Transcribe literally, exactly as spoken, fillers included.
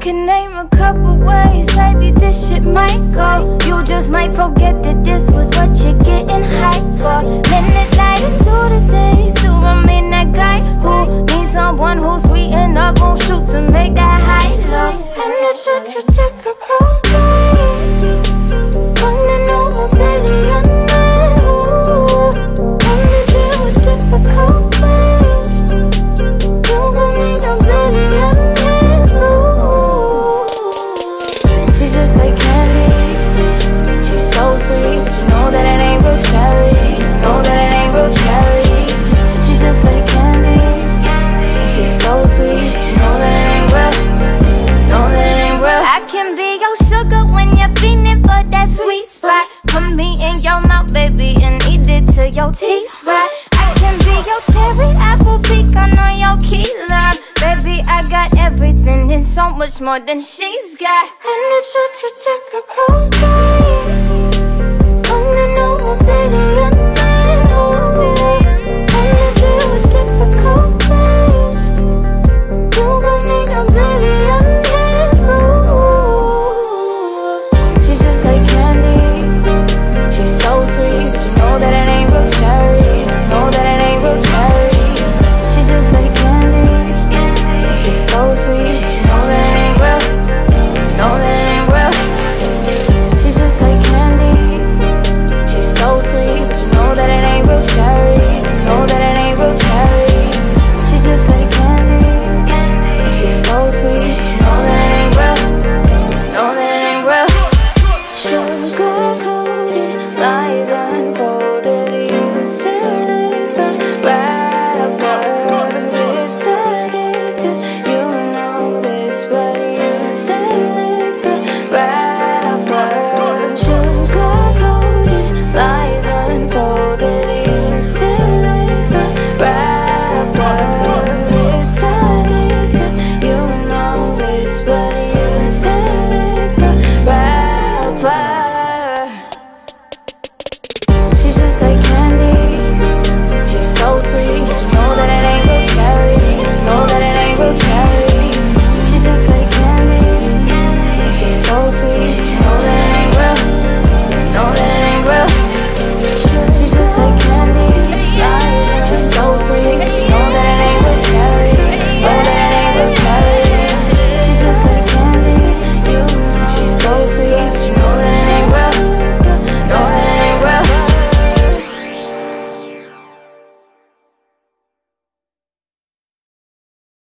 can name a couple ways, maybe this shit might go. You just might forget that this was what you're getting hyped for. Minute light into the day, so I'm in that guy who needs someone who's sweet enough, won't shoot to make that high low. And it's such a typical day, running over billionaire. Ooh, only deal with difficult things. You gon' need a billionaire. Ooh, she's just like candy, she's so sweet, but you know that it ain't real cherry. Know that it ain't real cherry. She's just like candy, and she's so sweet, but you know that it ain't real. Know that it ain't real. I can be your sugar when you're feeling for that sweet spot. Put me in your mouth, baby, and eat it till your teeth rot. I can be your cherry, apple, pecan on your key lime. Baby, I got everything and so much more than she's got. And it's such a typical day.